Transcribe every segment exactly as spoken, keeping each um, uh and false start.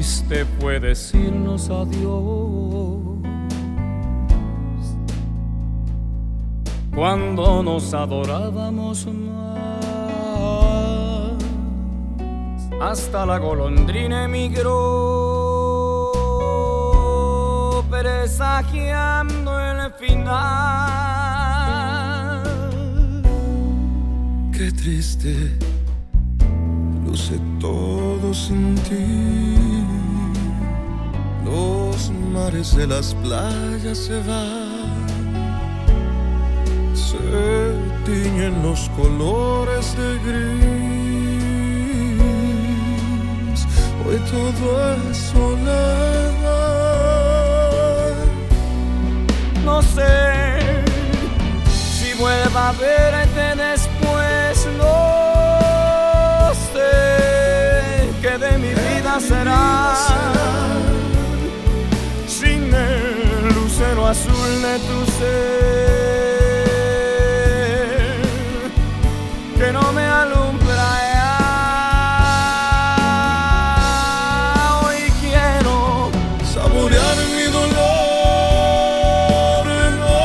triste fue decirnos adiós cuando nos adorábamos más. Hasta la golondrina emigró, presagiando el final. Qué triste luce todo sin ti. Los mares de las playas se van, se tiñen los colores de gris. Hoy todo es soledad. No sé si vuelva a verte después, no sé qué de mi vida será sin el lucero azul de tu ser que no me alumbra ya. Hoy quiero saborear mi dolor, no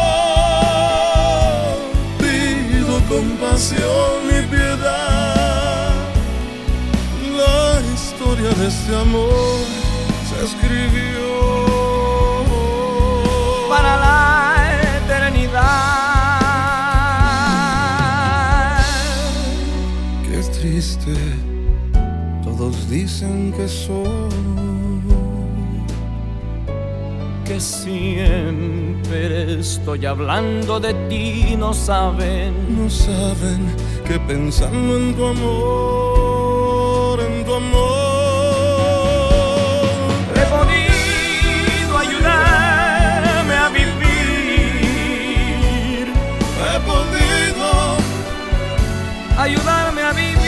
pido compasión y piedad. La historia de este amor se escribió para la eternidad. Qué triste, todos dicen que soy, que siempre estoy hablando de ti. No saben, no saben que pensando en tu amor, en tu amor, he podido ayudarme a vivir, he podido ayudarme a vivir.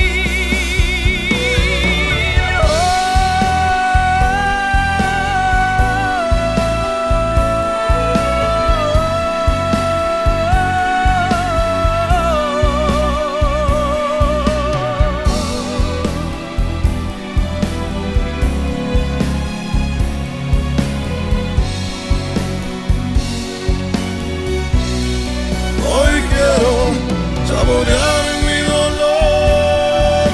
saborear mi dolor,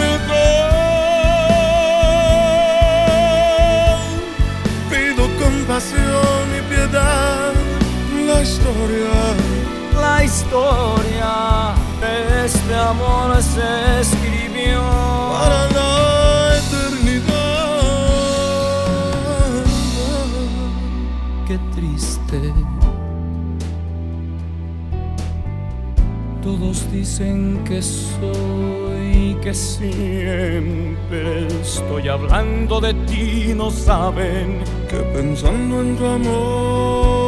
no pido compasión y piedad. La historia, la historia de este amor se escribió para la eternidad. Qué triste. Todos dicen que soy, que siempre estoy hablando de ti. No saben que pensando en tu amor